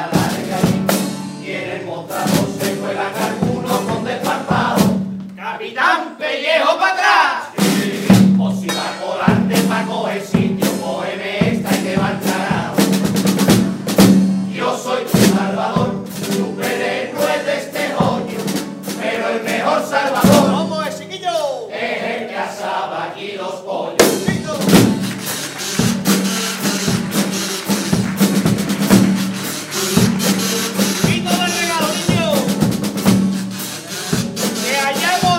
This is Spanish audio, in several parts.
larga y en el mostrador se cuelan algunos con desparpado. ¡Capitán Pellejo para atrás! O si va colante pa' coger sitio, cógeme esta y te va al carajo. Yo soy tu salvador, superhéroe de este hoyo, pero el mejor salvador. ¿Cómo es, chiquillo? Es el que asaba aquí los pollos. Quito del regalo, niño. Que hayamos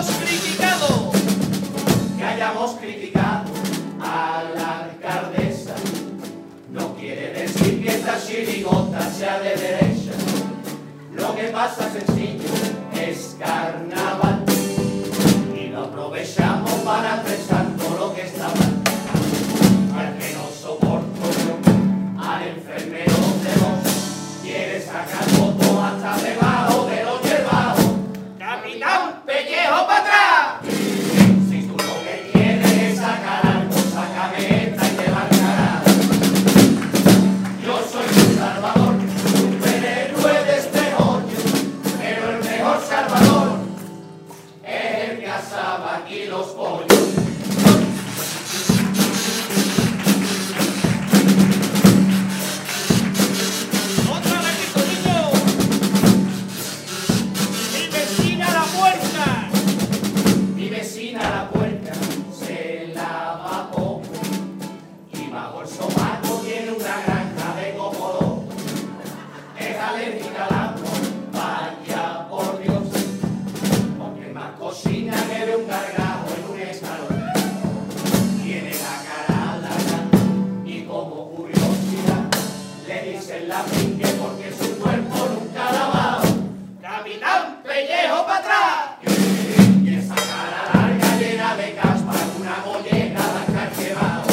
criticado A la alcaldesa, no quiere decir que esta chirigota sea de derecha. Lo que pasa sencillo es carnaval y lo aprovechamos para expresar todo lo que está mal. Al que no soporto yo, al enfermero de voz, quiere sacar votos hasta debajo de los hierbados. ¡Capitán Pellejo para atrás! Si tú lo que quieres es sacar algo, sácame esta y te va al carajo. Yo soy tu salvador, superhéroe de este hoyo, pero el mejor salvador es el que asaba aquí los pollos. otra vez, quito, niño. Mi vecina a la puerta. Mi vecina a la puerta se lava poco y bajo el sobaco tiene una granja de cocodó. Es alérgica al agua, vaya por Dios, porque más cocina que de un gargajo en un escalón. Tiene la cara larga y como curiosidad le dicen la pinque porque su cuerpo nunca ha lavado. ¡Capitán Pellejo para atrás! Y esa cara larga llena de caspa, una molleja la que ha quemado.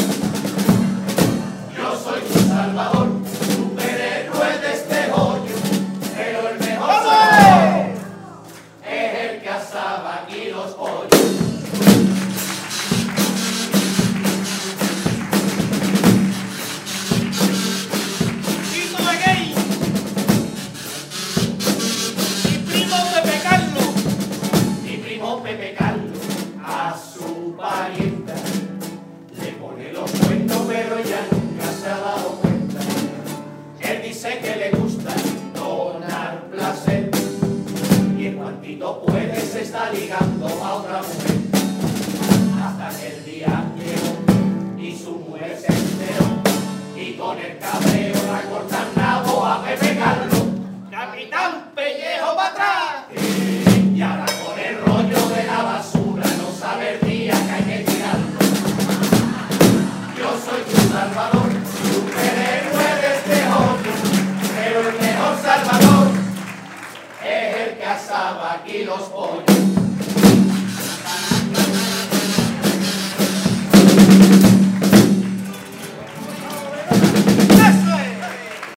Yo soy tu salvador, superhéroe de este hoyo, pero el mejor salvador es el que asaba aquí los pollos. Quito de gay. Mi primo Pepe Carlos. Mi primo Pepe Carlos a su parienta le pone los cuentos, pero ella nunca se ha dado cuenta. Él dice que le gusta donar placer y en cuantito puede se está ligando a otra mujer. Hasta que el día llegó y su mujer se enteró y con el cabreo la cortan nabo a Pepe Carlos. ¡Capitán Pellejo para atrás! Y ahora con el rollo de la basura no sabe el día que hay que tirarlo. Yo soy tu salvador, superhéroe de este hoyo, pero el mejor salvador es el que asaba aquí los pollos.